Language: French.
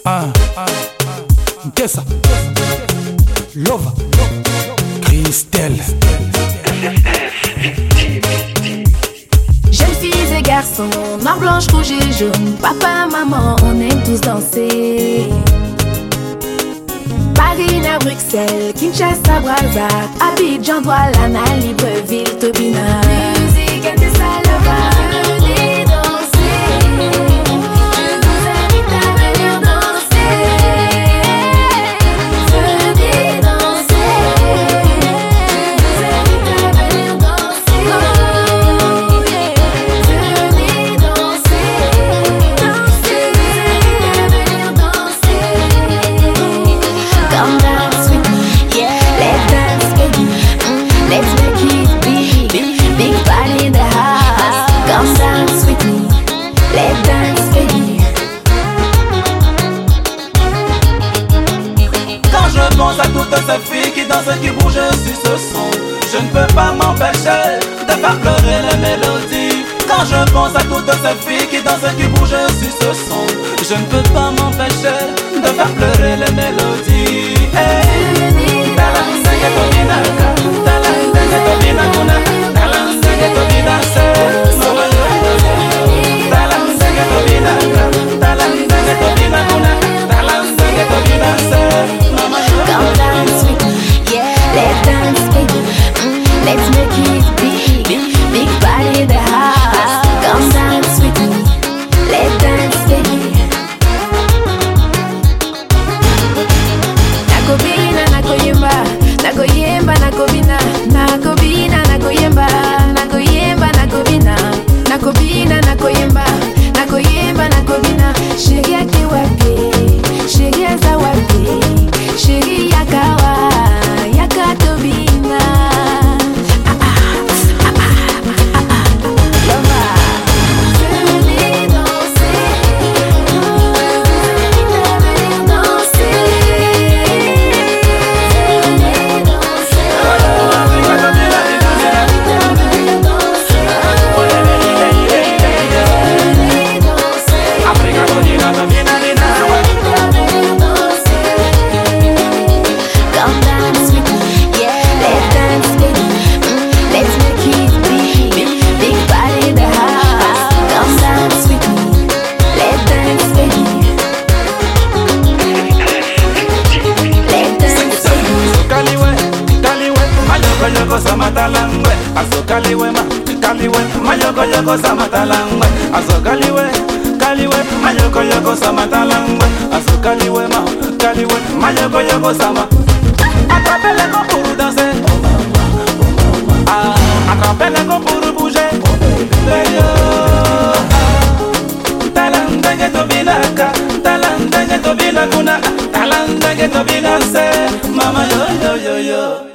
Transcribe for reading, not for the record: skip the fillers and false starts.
Tessa, Lova, Christelle. Jeunes filles et garçons, noir, blanche, rouge et jaune, papa, maman, on aime tous danser. Paris, à Bruxelles, Kinshasa, Brazza, Abidjan, Douala, Libreville, Tobina. Musique et Tessa, Lova, venez danser. Je vous invite à venir danser. Venez danser. Je vous invite à venir danser. Venez danser. Danser. Venir danser. Come dance with me, yeah. Let's dance, baby. Let's make it big, big party in the house. Come dance with me, let's dance, baby. Quand je pense à toutes ces filles qui dansent, qui bougent sur ce son, je ne peux pas m'empêcher de faire pleurer les mélodies. Quand je pense à toutes ces filles qui dansent, qui bougent sur ce son, je ne peux pas m'empêcher de faire pleurer les mélodies. Hey. Come dance with me, yeah. Let's dance, baby. Let's make it big, big party in the house. Come dance with me, let's dance, baby. Nakobina, nakoyemba, nakoyemba, nakobina, nakobina, nakoyemba, nakoyemba, nakobina, nakobina, nakoyemba, nakoyemba, nakobina. Chérie yake wapi, chérie aza wapi, chérie yakawa, yakatobina. Lova, venez danser, je vous invite à venir danser. Venez danser, come dance with me, yeah. Let's dance, baby. Let's make it big, big party in the house. Come dance with me, let's dance, baby. Let's dance, baby. Kaliwe, kaliwe, mayoko yoko samatalangwe. Aso kaliwe ma, kaliwe, mayoko yoko samatalangwe. Aso kaliwe, kaliwe, mayoko yoko samatalangwe. Aso kaliwe ma, kaliwe, mayoko yoko sama. Attrape-les go pour danser. Attrape-les go pour bouger. Talanda geto bilaka, talanda geto bilakuna, talanda geto bilase. Mama yo yo yo yo.